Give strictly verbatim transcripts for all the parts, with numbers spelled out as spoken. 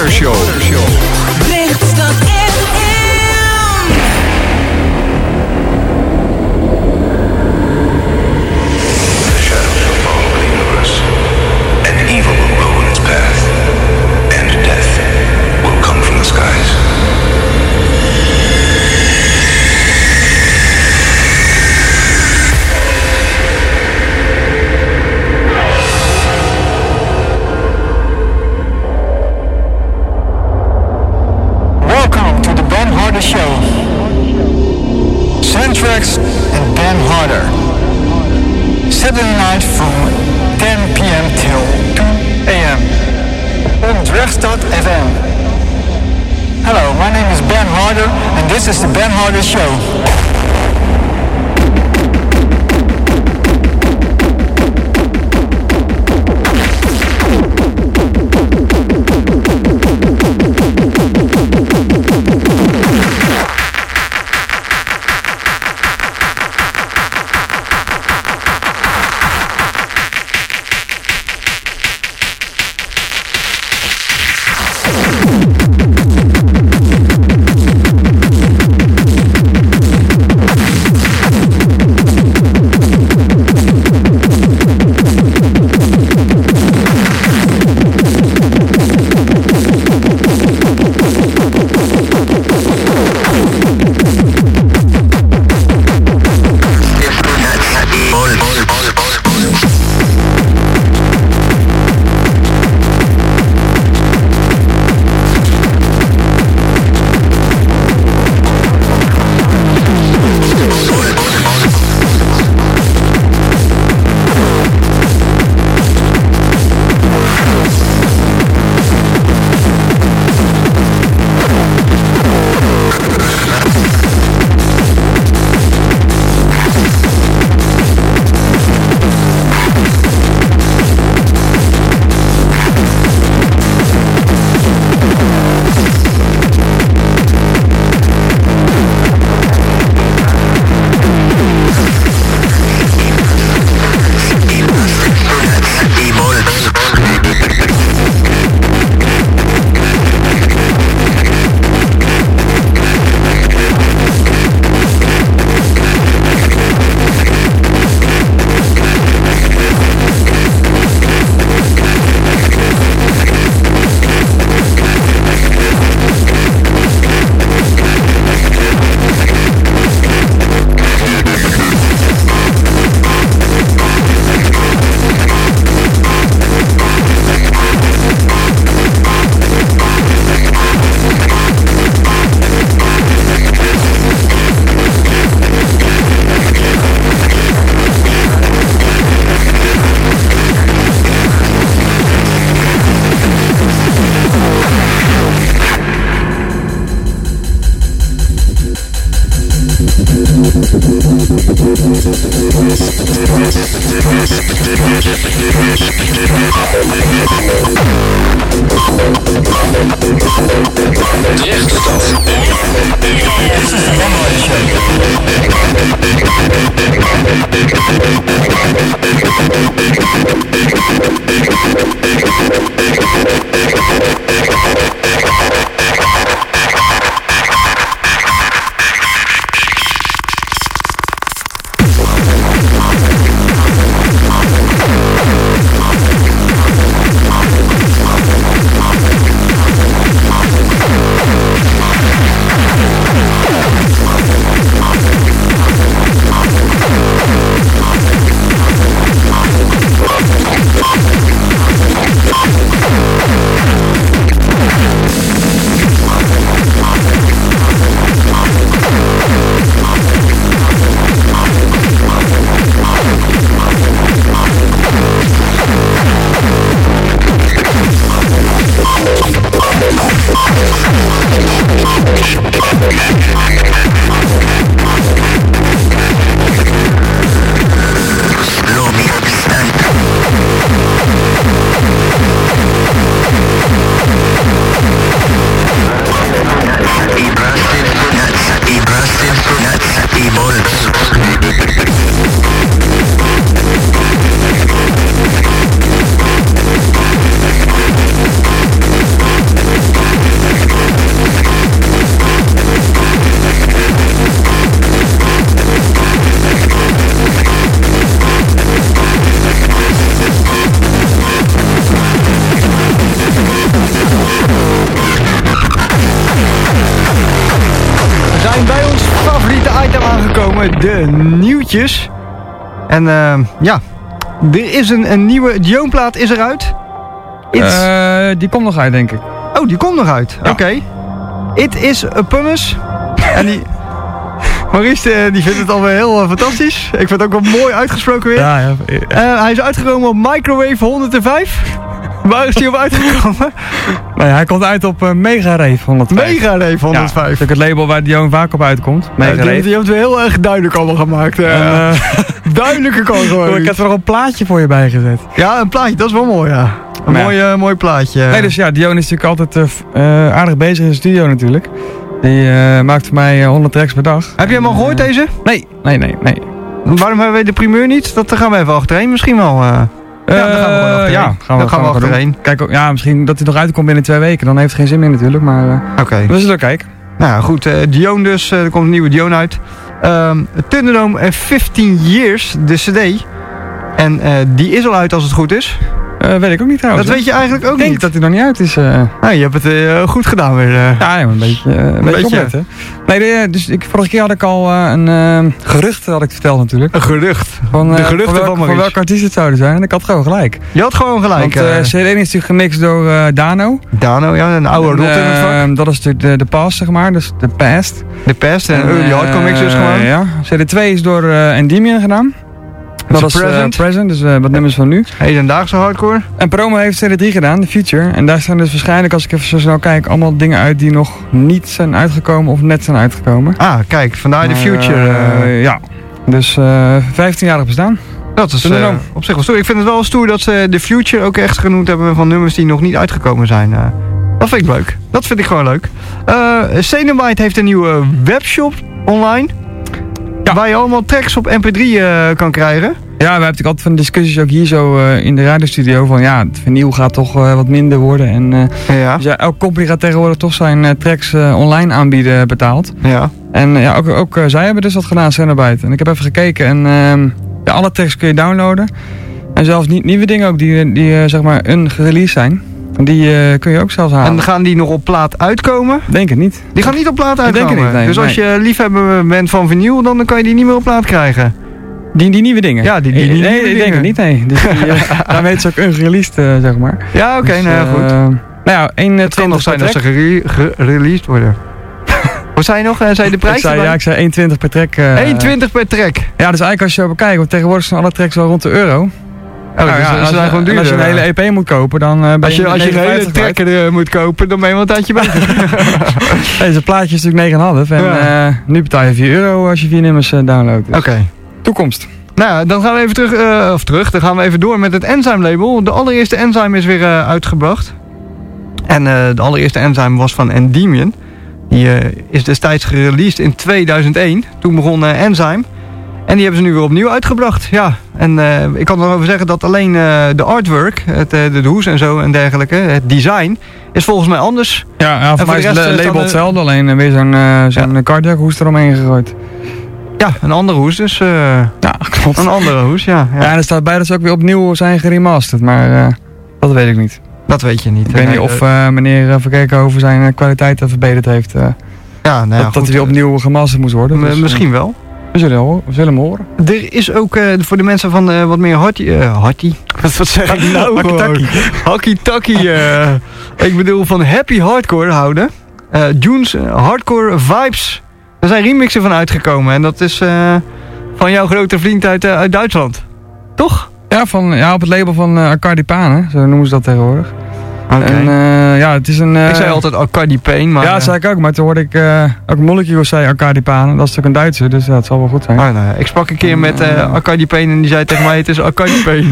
Harder Show. Lichtstad F M. The shadows will fall over the universe, and evil will grow in its path, and death will come from the skies. Show. Soundtracks and Ben Harder. Saturday night from ten p.m. till two a.m. on Drechtstad F M. Hello, my name is Ben Harder and this is the Ben Harder Show. komen de nieuwtjes. En uh, ja, er is een, een nieuwe Dion-plaat is eruit. Uh, die komt nog uit, denk ik. Oh, die komt nog uit. Ja. Oké. Okay. It is Upon Us. En die... Maurice uh, die vindt het alweer heel uh, fantastisch. Ik vind het ook wel mooi uitgesproken weer. Ja, ja. Uh, hij is uitgekomen op Microwave honderdvijf. Waar is hij op uitgekomen? Nee, hij komt uit op uh, Mega Rave honderdvijf. Mega Rave honderdvijf. Ja, dat is ook het label waar Dion vaak op uitkomt. Mega ja, die, Rave. Die heeft het heel erg duidelijk allemaal gemaakt. Uh, uh, duidelijker kan gewoon. Ik heb er nog een plaatje voor je bij gezet. Ja, een plaatje, dat is wel mooi, ja. Een ja. mooi, uh, mooi plaatje. Nee, dus ja, Dion is natuurlijk altijd uh, uh, aardig bezig in de studio natuurlijk. Die uh, maakt voor mij uh, honderd tracks per dag. Heb je hem al gehoord, uh, deze? Nee, nee, nee, nee. Waarom hebben we de primeur niet? Dat gaan we even achterheen misschien wel. Uh... Ja, uh, dan gaan we gewoon achterheen. Ja, gaan we, dan gaan we achterheen. Kijk, ja, misschien dat hij nog uitkomt binnen twee weken. Dan heeft het geen zin meer natuurlijk, maar... Uh, Oké. Okay. We zullen kijken. Nou goed, uh, Dion dus. Uh, er komt een nieuwe Dion uit. Um, Thunderdome vijftien Years, de cd. En uh, die is al uit als het goed is. Uh, weet ik ook niet trouwens. Dat weet je eigenlijk ook niet. Ik denk niet. dat hij nog niet uit is. Uh... Nou, je hebt het uh, goed gedaan weer. Uh. Ja, een beetje, uh, een beetje opletten. Nee, de, dus ik, vorige keer had ik al uh, een uh, gerucht had ik verteld natuurlijk. Een gerucht? Van, uh, de geruchten van, welk, van van welke artiest het zouden zijn. En ik had gewoon gelijk. Je had gewoon gelijk. Want uh, C D één is natuurlijk gemixt door uh, Dano. Dano, ja, een oude rot in het vak. Uh, dat is natuurlijk de, de past, zeg maar. Dus de past. De past en, en early uh, hardcore mix dus gewoon. Ja. C D twee is door uh, Endymion gedaan. Dat is present. Uh, present, dus uh, wat nummers van nu. Hedendaagse hardcore. En Promo heeft C D drie gedaan, The Future. En daar staan dus waarschijnlijk, als ik even zo snel kijk, allemaal dingen uit die nog niet zijn uitgekomen of net zijn uitgekomen. Ah, kijk, vandaar The Future. Uh, uh, ja, dus uh, vijftienjarig bestaan. Dat is uh, op zich wel stoer. Ik vind het wel stoer dat ze The Future ook echt genoemd hebben van nummers die nog niet uitgekomen zijn. Uh, dat vind ik leuk. Dat vind ik gewoon leuk. Uh, Cenobite heeft een nieuwe webshop online. Ja. Waar je allemaal tracks op M P drie uh, kan krijgen. Ja, we hebben natuurlijk altijd van discussies ook hier zo uh, in de radiostudio van ja, het vinyl gaat toch uh, wat minder worden. En uh, ja. Dus ja, elke company gaat tegenwoordig toch zijn uh, tracks uh, online aanbieden betaald. Ja. En uh, ja, ook, ook uh, zij hebben dus dat gedaan, Cenobite. En ik heb even gekeken en uh, ja, alle tracks kun je downloaden. En zelfs niet nieuwe dingen ook die, die uh, zeg maar ungereleased zijn. Die uh, kun je ook zelfs halen. En gaan die nog op plaat uitkomen? Denk het niet. Die gaan niet op plaat uitkomen? Denk het niet, nee, dus als nee. je liefhebber bent van vinyl, dan kan je die niet meer op plaat krijgen? Die, die nieuwe dingen? Ja, die, die, die nee, nieuwe ik denk het niet, nee. Dus die, uh, daarmee is het ook ungereleased, uh, zeg maar. Ja, oké, okay, dus, nou ja, goed. Uh, nou ja, één, het kan nog zijn dat ze gereleased worden. Wat zei je nog? Zei je de prijs? Ik zei, ja, ik zei één twintig per track. Uh, één twintig per track? Ja, dus eigenlijk als je bekijkt, want tegenwoordig zijn alle tracks wel rond de euro. Oh, nou, dus ja, ze zijn gewoon duur. Als je een hele E P moet kopen, dan uh, ben als je, je als je een hele tracker uh, moet kopen, dan ben je wel een tijdje bij. Deze plaatje is natuurlijk negen komma vijf en ja. uh, nu betaal je vier euro als je vier nummers uh, downloadt. Dus. Oké. Okay. Toekomst. Nou ja, dan gaan we even terug, uh, of terug, dan gaan we even door met het Enzyme label. De allereerste Enzyme is weer uh, uitgebracht. En uh, de allereerste Enzyme was van Endymion. Die uh, is destijds gereleased in tweeduizend één. Toen begon uh, Enzyme. En die hebben ze nu weer opnieuw uitgebracht. Ja, en uh, ik kan er over zeggen dat alleen uh, de artwork, het, uh, de hoes en zo en dergelijke, het design, is volgens mij anders. Ja, ja voor mij is het label hetzelfde, alleen uh, weer zo'n uh, zo'n ja. cardiac hoes eromheen gegooid. Ja, een andere hoes dus. Uh, ja, klopt. Een andere hoes, ja. Ja, ja en er staat bij dat ze ook weer opnieuw zijn geremasterd, maar uh, dat weet ik niet. Dat weet je niet. Ik weet nee, niet of uh, meneer uh, Verkerkhoven zijn uh, kwaliteit verbeterd heeft. Uh, ja, nou ja, dat, dat hij weer opnieuw gemasterd moest worden. Dus, misschien uh, wel. We zullen, horen, we zullen hem horen. Er is ook uh, voor de mensen van uh, wat meer harty... Uh, harty? Wat, wat zeg ik nou gewoon? Hakkie-takkie. Uh, ik bedoel van happy hardcore houden. Uh, June's Hardcore Vibes. Er zijn remixen van uitgekomen. En dat is uh, van jouw grote vriend uit, uh, uit Duitsland. Toch? Ja, van, ja, op het label van uh, Arcadi Pane. Zo noemen ze dat tegenwoordig. Okay. En uh, ja, het is een... Uh, ik zei altijd Arcadi Pane, maar... Ja, dat zei ik ook, maar toen hoorde ik... Uh, ook Molecule zei Arcadi Pane. Dat is natuurlijk een Duitser, dus ja, het zal wel goed zijn. Ah, nou ja. Ik sprak een keer met uh, Arcadi Pane en die zei tegen mij, het is Arcadi Pane.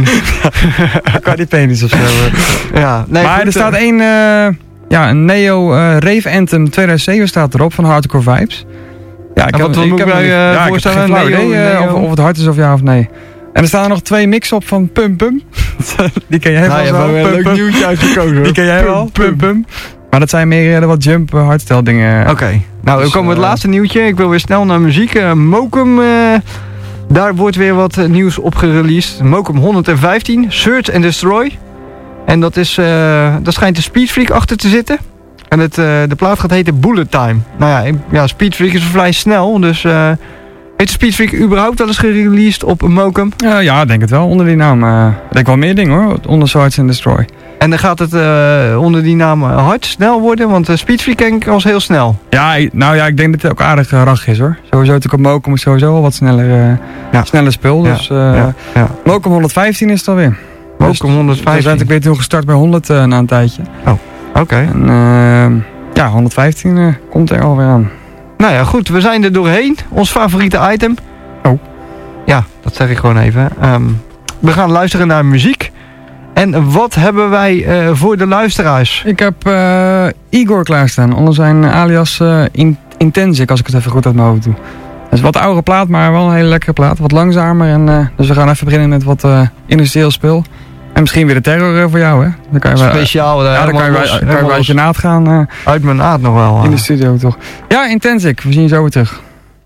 Arcadi Pane is of zo. Ja, nee, maar goed, er staat één... Uh, ja, een Neo uh, Rave Anthem tweeduizend zeven staat erop van Hardcore Vibes. Ja, ik en heb, wat ik moet heb, wij uh, ja, voorstellen? Ik heb geen flauw Neo, idee uh, Neo. of, of het hard is of ja of nee. En er staan er nog twee mix op van Pum Pum. Die ken jij nou, wel zo. Een leuk pum. Nieuwtje uitgekozen. Die ken jij pum, wel. Pum Pum Pum. Maar dat zijn meer uh, wat jump uh, hardstyle dingen. Oké. Okay. Nou, dus, we komen uh, het laatste nieuwtje. Ik wil weer snel naar muziek. Uh, Mokum. Uh, daar wordt weer wat uh, nieuws op gereleased. Mokum honderdvijftien. Search and Destroy. En dat is... Uh, daar schijnt de Speedfreak achter te zitten. En het, uh, de plaat gaat heten Bullet Time. Nou ja, ja Speedfreak is vrij snel. Dus... Uh, Heeft Speedfreak überhaupt wel eens gereleased op Mokum? Uh, ja, ik denk het wel. Onder die naam. Uh, ik denk wel meer dingen hoor. Onder Swords and Destroy. En dan gaat het uh, onder die naam hard, snel worden? Want uh, Speedfreak ken ik als heel snel. Ja, ik, nou ja, ik denk dat het ook aardig uh, rag is hoor. Sowieso natuurlijk op Mokum is sowieso wel wat sneller, uh, ja. sneller spul. Dus uh, ja, ja. Mokum honderdvijftien is het alweer. Mokum honderdvijftien? Dus we zijn weer toen gestart bij honderd uh, na een tijdje. Oh, oké. Okay. En uh, ja, honderdvijftien uh, komt er alweer aan. Nou ja, goed. We zijn er doorheen. Ons favoriete item. Oh. Ja, dat zeg ik gewoon even. Um, we gaan luisteren naar muziek. En wat hebben wij uh, voor de luisteraars? Ik heb uh, Igor klaarstaan. Onder zijn alias uh, In Intensic, als ik het even goed uit mijn hoofd doe. Dat is een wat oudere plaat, maar wel een hele lekkere plaat. Wat langzamer. En, uh, dus we gaan even beginnen met wat uh, industrieel spul. En misschien weer de terror uh, voor jou, hè? Dan kan je wel, speciaal. Uh, ja, dan kan je, los, kan je wel uit je naad gaan. Uh, uit mijn naad nog wel. Uh. In de studio, toch? Ja, Intensic. We zien je zo weer terug.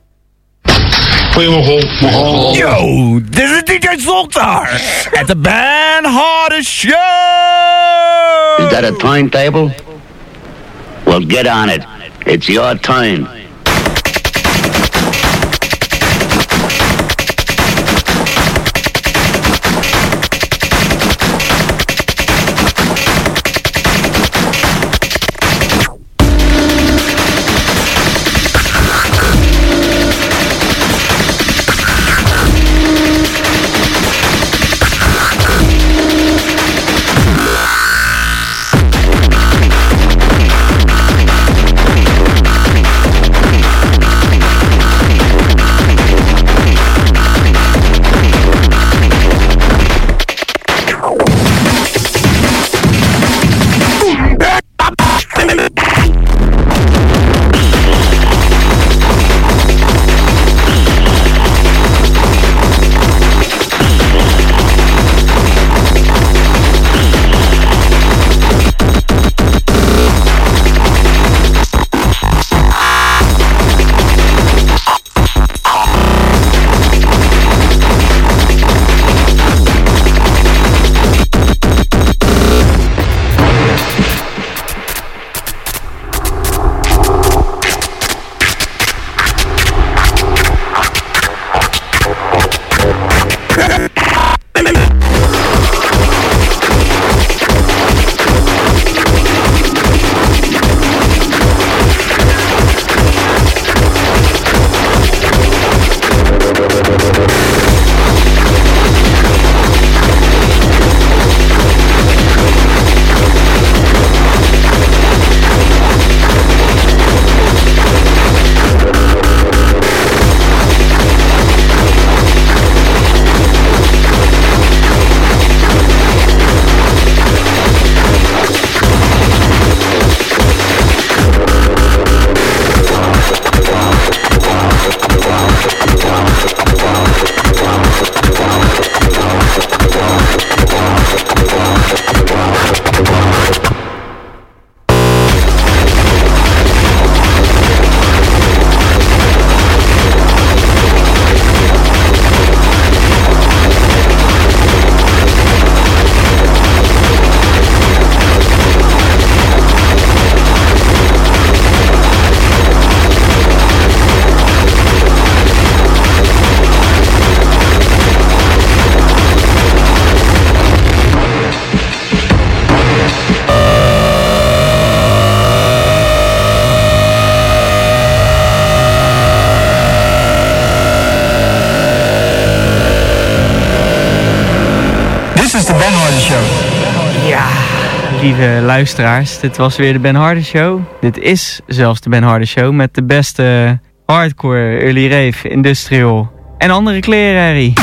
Goedemorgen. Yo, this is D J Zoltar at the Ben Harder Show. Is that a timetable? Well, get on it. It's your time. Lieve luisteraars, dit was weer de Ben Harder Show. Dit is zelfs de Ben Harder Show met de beste hardcore, early rave, industrial en andere kleren, Harry.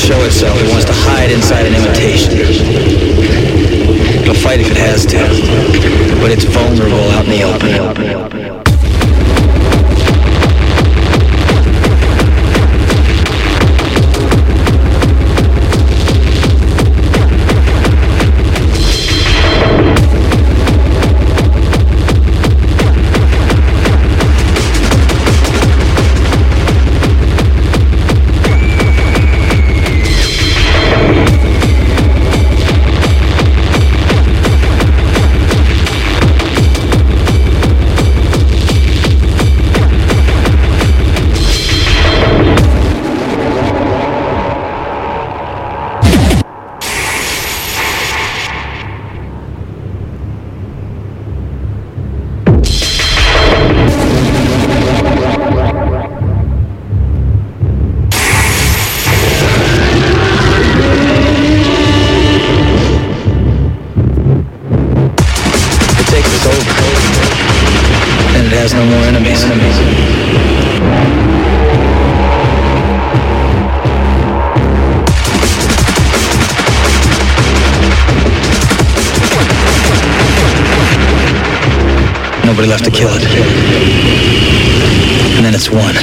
show itself. It wants to hide inside an imitation. It'll fight if it has to, but it's vulnerable out in the open. No more enemies. enemies. Nobody left to kill it. And then it's one.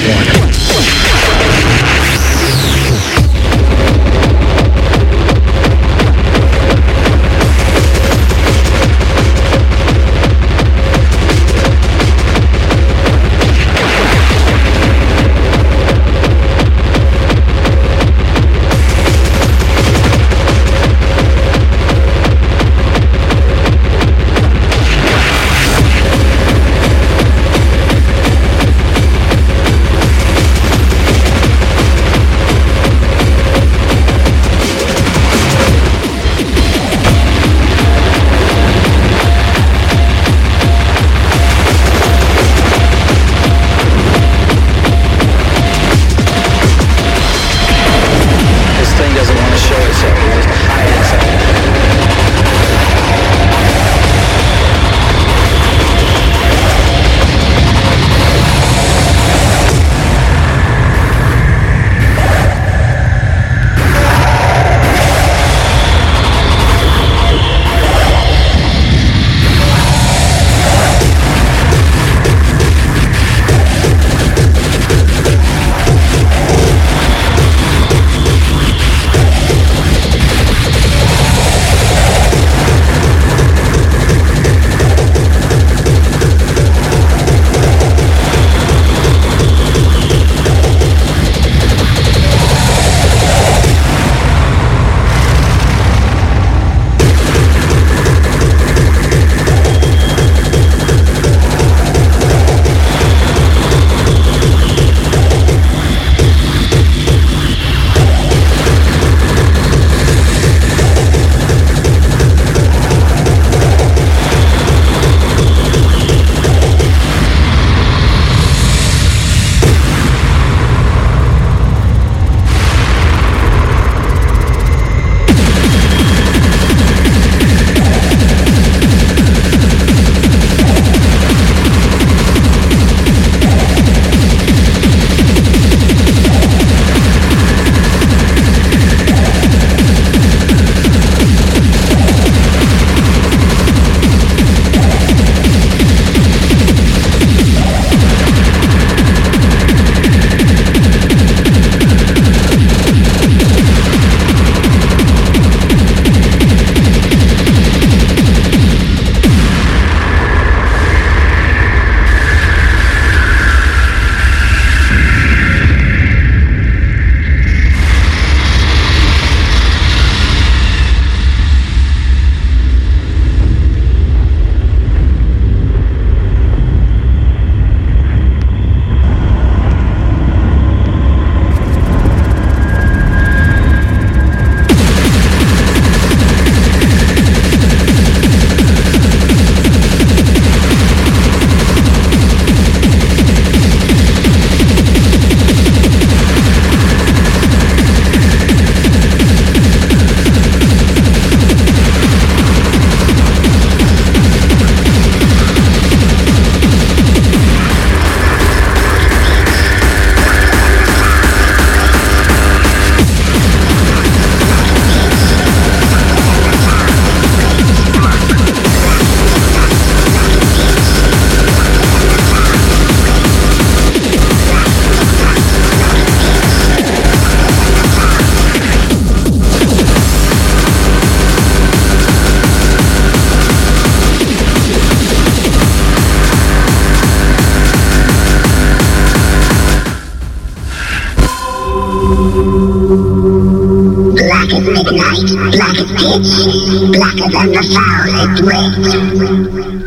Black as midnight, black as pitch, blacker than the foulest red.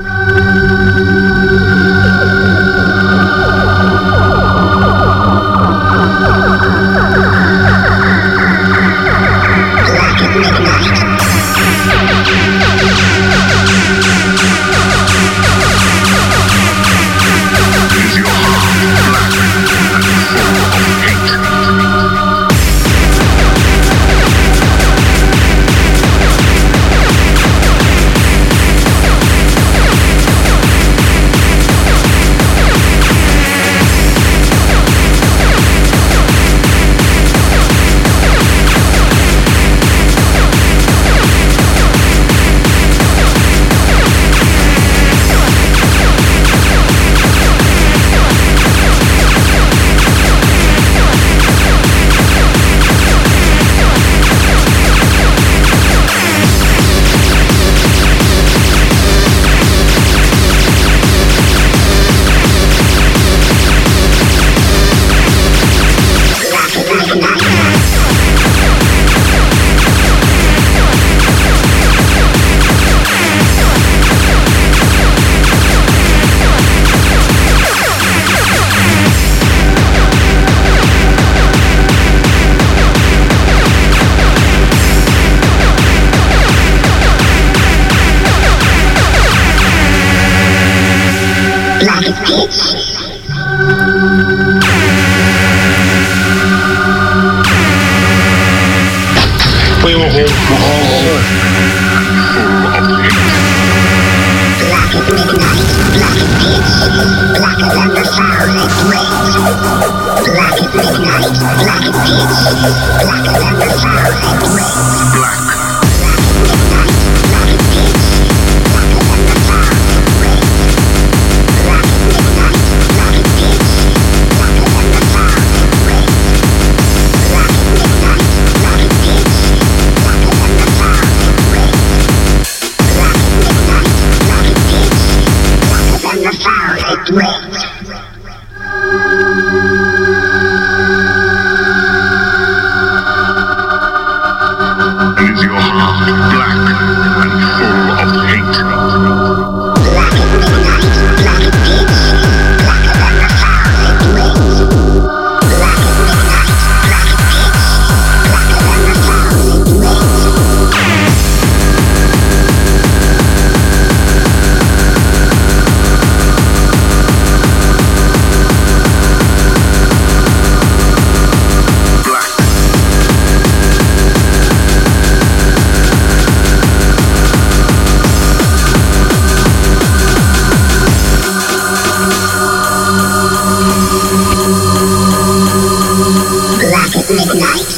Black as pitch. We will hold all full of hate. Black as midnight, black as pitch, blacker than the foulest red. Black as midnight, black as pitch, blacker than the foulest red. Black. Red. Is your heart black and full of hate? Black as midnight, black as pitch, blacker than the foulest red. Black as midnight, black as pitch, blacker than the foulest red. Black as midnight.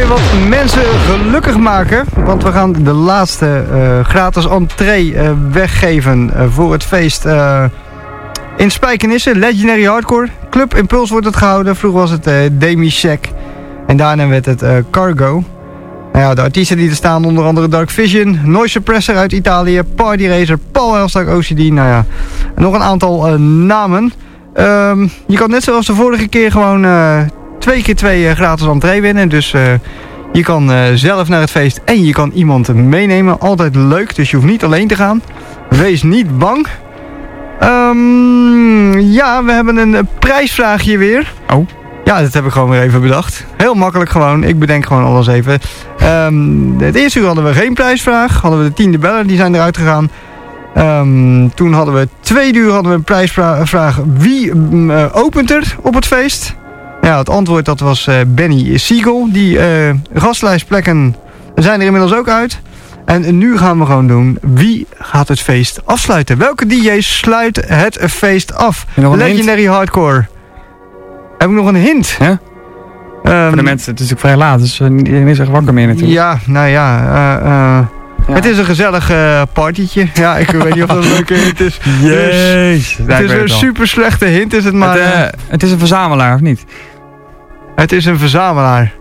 weer wat mensen gelukkig maken. Want we gaan de laatste uh, gratis entree uh, weggeven uh, voor het feest uh, in Spijkenisse. Legendary Hardcore. Club Impuls wordt het gehouden. Vroeger was het uh, Demi Shack. En daarna werd het uh, Cargo. Nou ja, de artiesten die er staan, onder andere Dark Vision, Noise Suppressor uit Italië, Party Racer, Paul Elstak, O C D, nou ja, en nog een aantal uh, namen. Um, je kan net zoals de vorige keer gewoon uh, twee keer twee uh, gratis entree winnen. Dus uh, je kan uh, zelf naar het feest en je kan iemand meenemen. Altijd leuk, dus je hoeft niet alleen te gaan. Wees niet bang. Um, ja, we hebben een prijsvraagje weer. Oh. Ja, dat heb ik gewoon weer even bedacht. Heel makkelijk gewoon. Ik bedenk gewoon alles even. Um, het eerste uur hadden we geen prijsvraag. Hadden we de tiende bellen, die zijn eruit gegaan. Um, toen hadden we het tweede uur hadden we een prijsvraag. Wie uh, opent er op het feest? Ja, het antwoord dat was uh, Benny Siegel. Die uh, gastlijstplekken zijn er inmiddels ook uit. En nu gaan we gewoon doen. Wie gaat het feest afsluiten? Welke D J sluit het feest af? Legendary Hardcore. Heb ik nog een hint? Ja? Um, Voor de mensen, het is natuurlijk vrij laat, dus uh, iedereen is echt wakker meer natuurlijk. Ja, nou ja. Uh, uh, ja. Het is een gezellig uh, partietje. Ja, ik weet niet of dat een leuke hint is. Jezus. Het is een super slechte hint, is het maar. Het, uh, het is een verzamelaar, of niet? Het is een verzamelaar.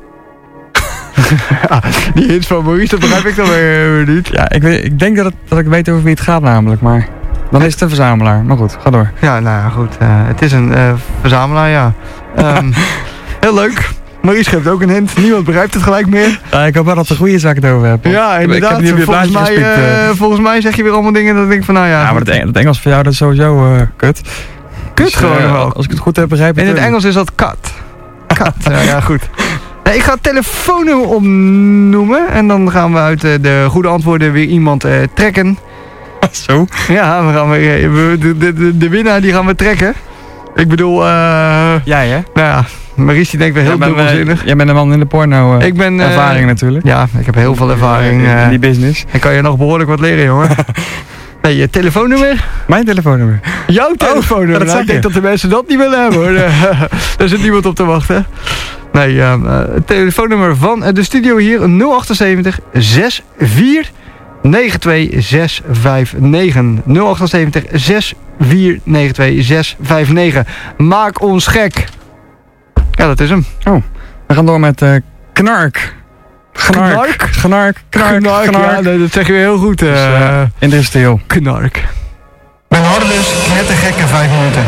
Ja, die hint van Maurice, dat begrijp ik dan weer niet. Ja, ik, weet, ik denk dat, het, dat ik weet over wie het gaat namelijk, maar dan is het een verzamelaar. Maar goed, ga door. Ja, nou ja, goed. Uh, het is een uh, verzamelaar, ja. Um, heel leuk. Maurice geeft ook een hint. Niemand begrijpt het gelijk meer. Ja, ik hoop wel dat het goede is waar ik het over heb. Ja, inderdaad. Ik heb niet volgens, mij, uh, volgens mij zeg je weer allemaal dingen dat ik denk van, nou ja. Ja, maar het, het Engels voor jou dat is sowieso uh, kut. Kut dus, gewoon uh, wel. Als ik het goed heb begrepen. In het Engels is dat kat. Kat, ja, ja, goed. Nee, ik ga het telefoonnummer opnoemen. En dan gaan we uit uh, de goede antwoorden weer iemand uh, trekken. Zo? Ja, we gaan weer, we, de, de, de, de winnaar die gaan we trekken. Ik bedoel, uh, jij hè? Nou ja, Maurice die denkt weer heel ja, dubbelzinnig. Jij bent een man in de porno uh, ik ben, uh, ervaring natuurlijk. Ja, ik heb heel veel ervaring. Uh, in die business. Ik kan je nog behoorlijk wat leren, jongen. Nee, je telefoonnummer? Mijn telefoonnummer? Jouw telefoonnummer? Oh, nou, ik denk dat de mensen dat niet willen hebben, hoor. Daar zit niemand op te wachten. Nee, uh, het telefoonnummer van de studio hier, nul acht zeven zes vier negen twee zes vijf negen. nul acht zeven zes vier negen twee zes vijf negen. Maak ons gek. Ja, dat is hem. Oh, we gaan door met uh, Knark. Knark. Knark? Knark. Knark. Knark. Knark. Ja, dat zeg je weer heel goed. Uh, dus, uh, industrieel. Knark. Ben Harder dus, net een gekke vijf minuten.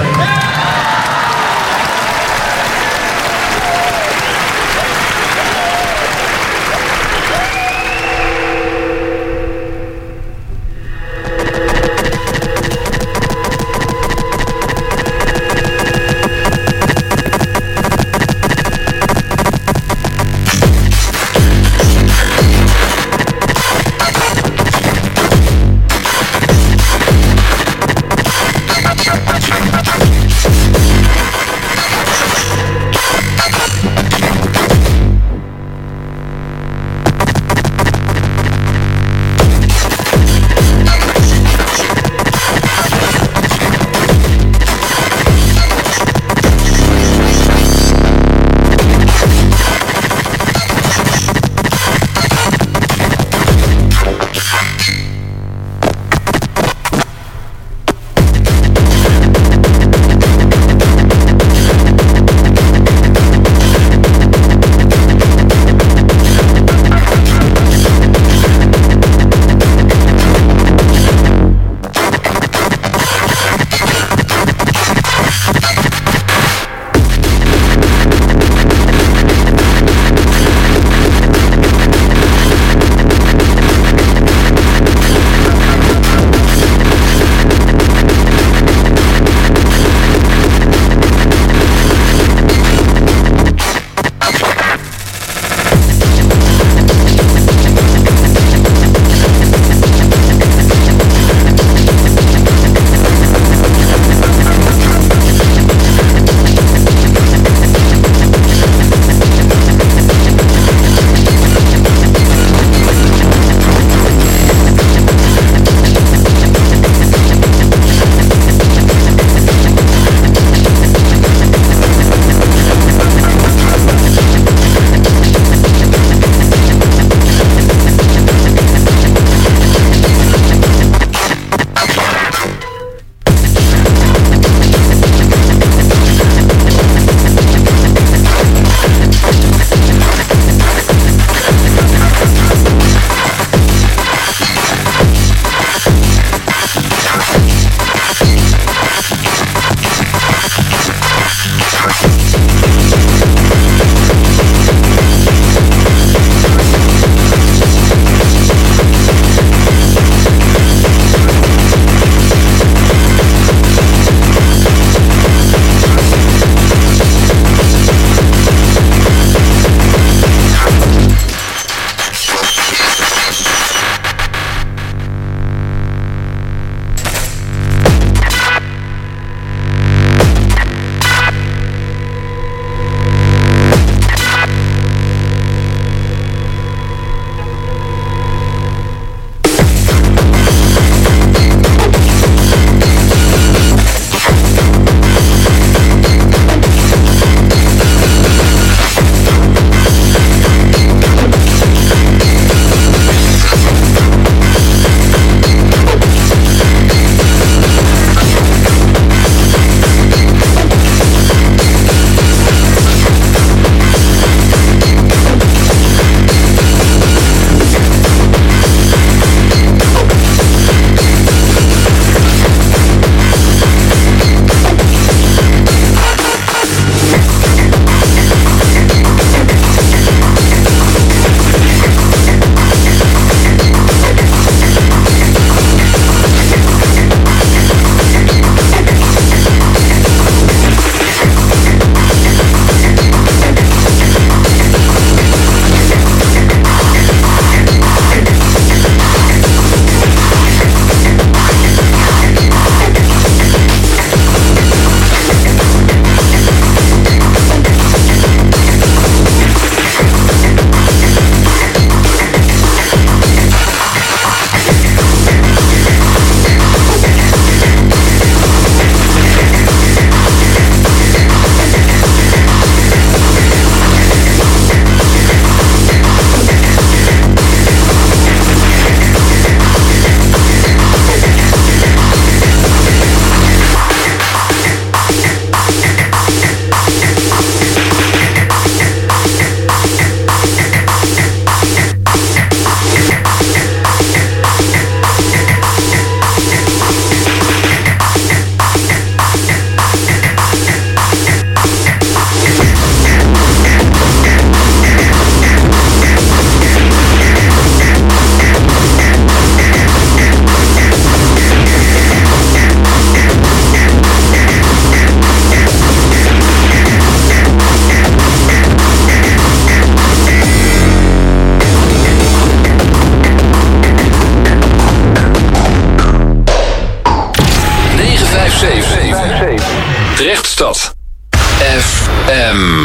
Drechtstad F M.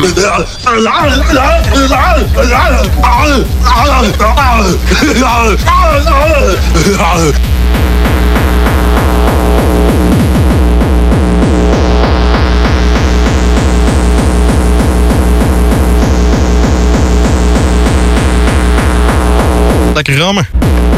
Lekker rammen.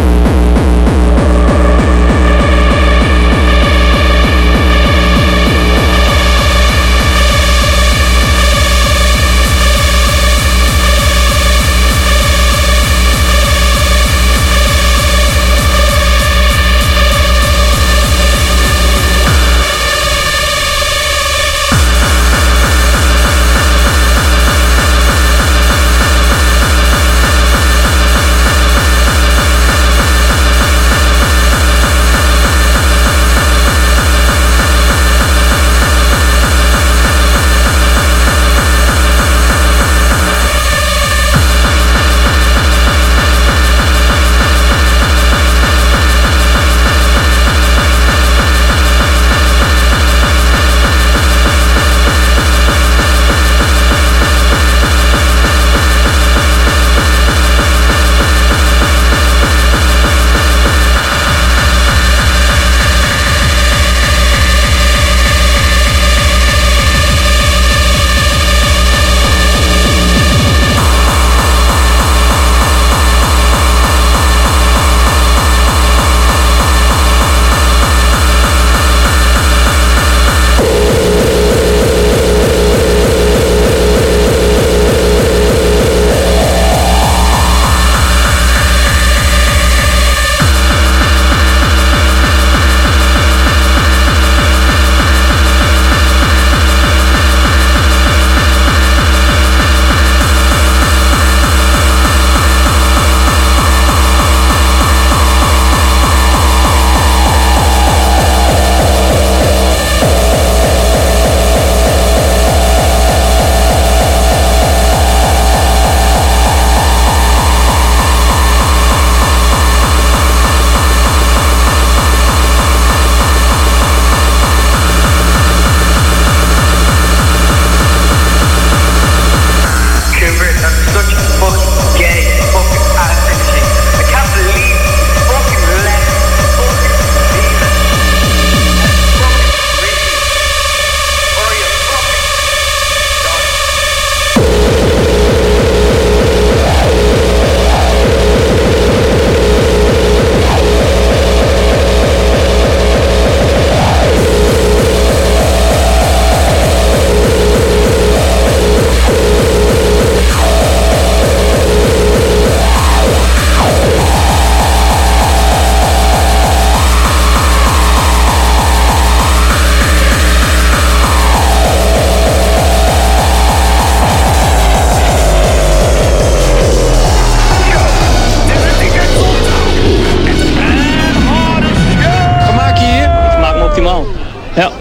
Ja.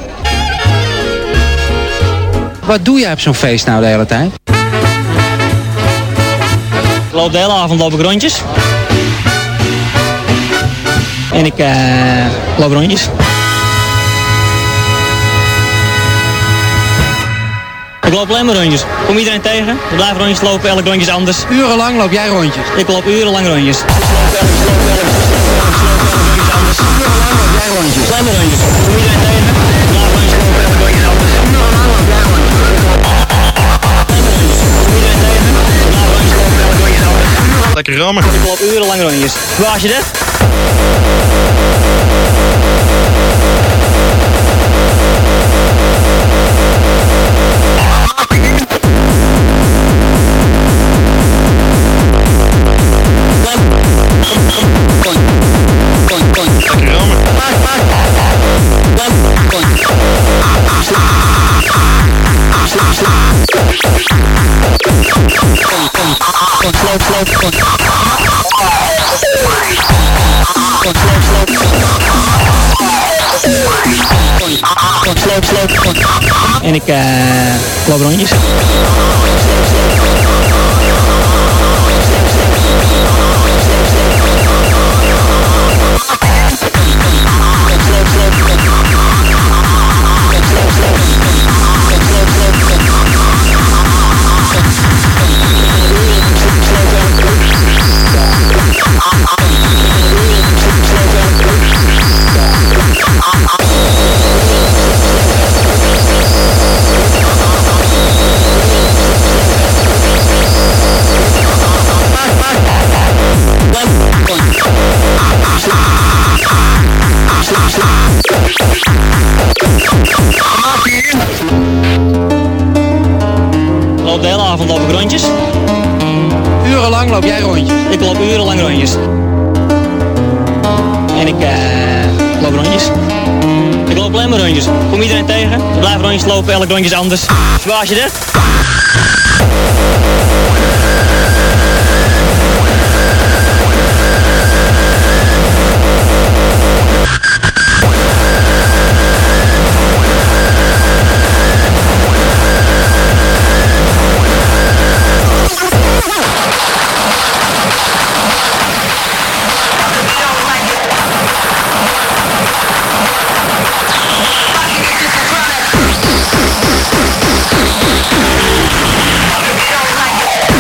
Wat doe jij op zo'n feest nou de hele tijd? Ik loop de hele avond loop ik rondjes. En ik uh, loop rondjes. Ik loop alleen maar rondjes. Kom iedereen tegen. We blijven rondjes lopen, elk rondje is anders. Urenlang loop jij rondjes? Ik loop urenlang rondjes. Jij rondjes? Alleen maar rondjes. Kom iedereen tegen. We blijven rondjes lopen, elk rondje is anders. Urenlang loop jij rondjes? Kom iedereen tegen. We blijven rondjes lopen, elk rondje is anders. Lekker rammen. Ik loop urenlang rondjes. Waar is je dat? En ik uh, loop rondjes. loop jij rondjes? Ik loop urenlang rondjes. En ik uh, loop rondjes. Ik loop alleen maar rondjes. Kom iedereen tegen? Ik blijf rondjes lopen, elk rondje is anders. Zwaar je dit? Fucking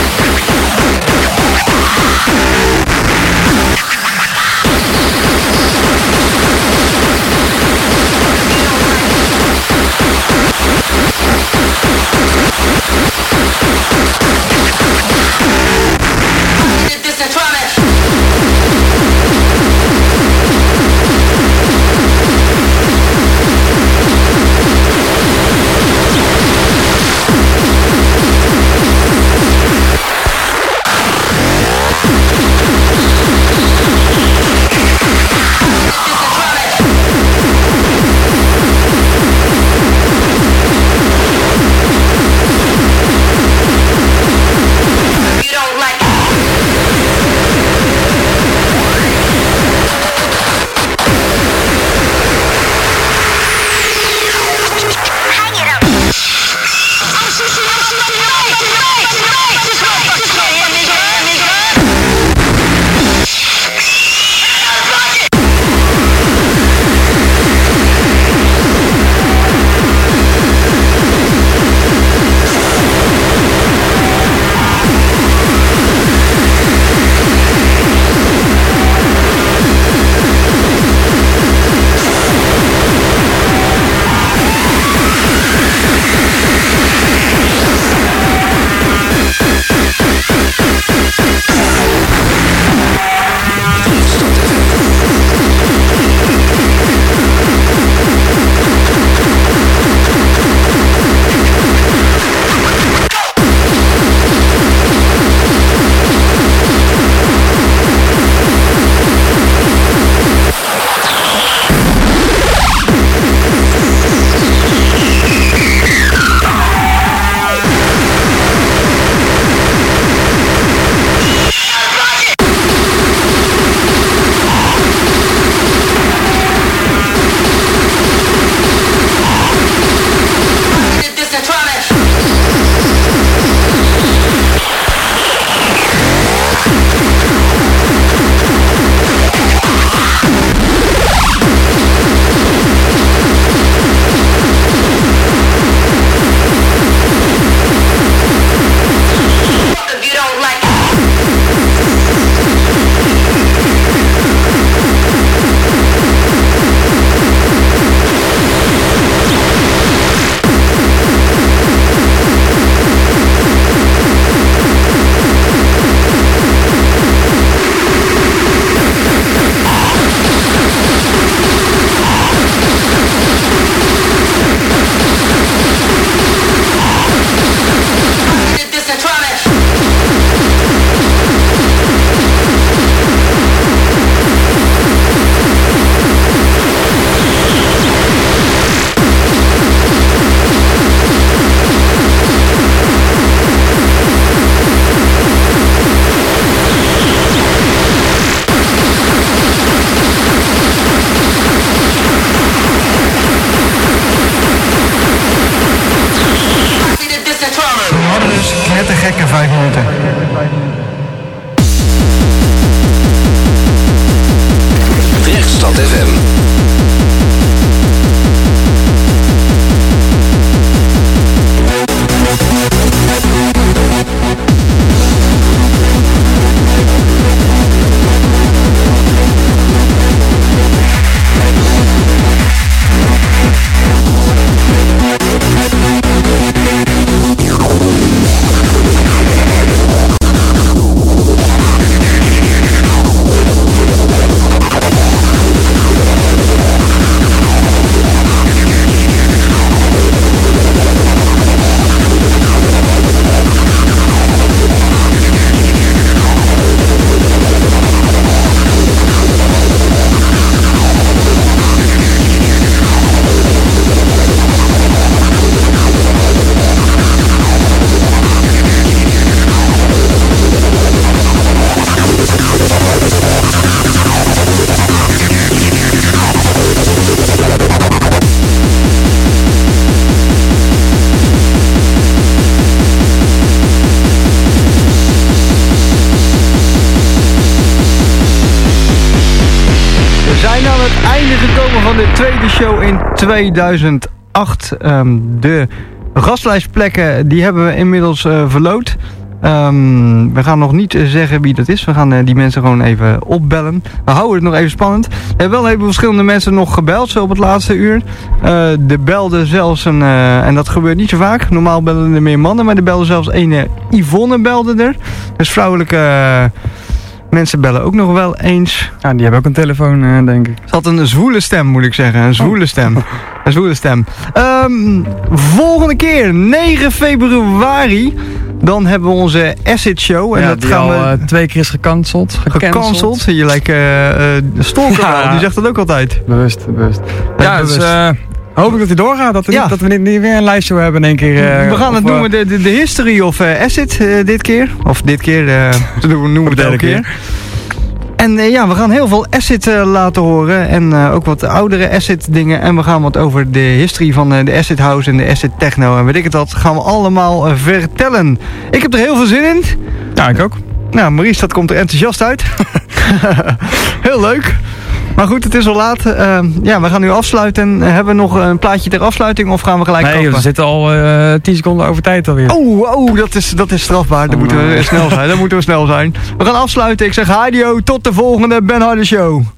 de tweede show in tweeduizend acht. Um, de gastlijstplekken die hebben we inmiddels uh, verloot. Um, we gaan nog niet uh, zeggen wie dat is. We gaan uh, die mensen gewoon even opbellen. We houden het nog even spannend. Er hebben wel een heleboel verschillende mensen nog gebeld, zo op het laatste uur. Uh, er belde zelfs een, uh, en dat gebeurt niet zo vaak. Normaal bellen er meer mannen, maar er belde zelfs een uh, Yvonne belde er. Dus vrouwelijke uh, mensen bellen ook nog wel eens. Ja, die hebben ook een telefoon, uh, denk ik. Ze had een zwoele stem, moet ik zeggen. Een zwoele stem. Een zwoele stem. Um, volgende keer, negen februari... Dan hebben we onze Acid Show. En ja, dat die gaan al we uh, twee keer is gecanceld. Gecanceld. Je lijkt uh, uh, Stalker ja. wel. Die zegt dat ook altijd. Bewust, bewust. Ja, ja dus bewust. Uh, hoop ik dat hij doorgaat. Dat we, ja. niet, dat we niet, niet weer een lijstshow hebben in één keer. Uh, we gaan het of, noemen de, de, de History of uh, Acid uh, dit keer. Of dit keer. Uh, we noemen we het elke keer. keer. En uh, ja, we gaan heel veel Acid uh, laten horen. En uh, ook wat oudere Acid dingen. En we gaan wat over de history van uh, de Acid House en de Acid Techno. En weet ik het wat, gaan we allemaal uh, vertellen. Ik heb er heel veel zin in. Ja, ik ook. Nou, Maurice, dat komt er enthousiast uit. Heel leuk. Maar goed, het is al laat. Uh, ja, we gaan nu afsluiten. Hebben we nog een plaatje ter afsluiting of gaan we gelijk nee, kopen? we zitten al uh, tien seconden over tijd alweer. Oh, oh dat, is, dat is strafbaar. Dan oh, moeten we nee. snel zijn. Dan moeten we snel zijn. We gaan afsluiten. Ik zeg hadio, tot de volgende Ben Harder Show.